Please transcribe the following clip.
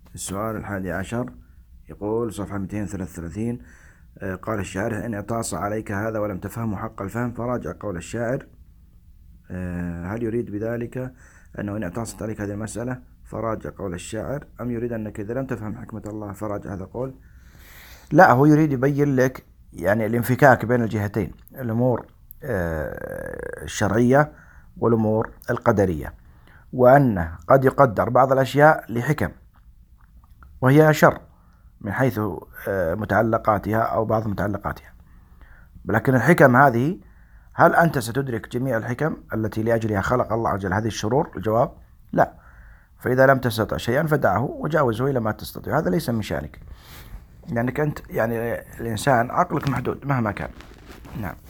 السؤال 11 يقول صفحة 233. قال الشاعر: إن اعتص عليك هذا ولم تفهمه حق الفهم فراجع قول الشاعر. هل يريد بذلك أنه إن اعتصت عليك هذه المسألة فراجع قول الشاعر، أم يريد أنك إذا لم تفهم حكمة الله فراجع هذا القول؟ لا، هو يريد يبين لك يعني الانفكاك بين الجهتين، الأمور الشرعية والأمور القدرية، وأنه قد يقدر بعض الأشياء لحكم وهي شر من حيث متعلقاتها أو بعض متعلقاتها، لكن الحكم هذه هل أنت ستدرك جميع الحكم التي لأجلها خلق الله عز وجل هذه الشرور؟ الجواب لا. فإذا لم تستطع شيئا فدعه وجاوزه إلى ما تستطيع، هذا ليس من شأنك، لأنك أنت يعني الإنسان عقلك محدود مهما كان. نعم.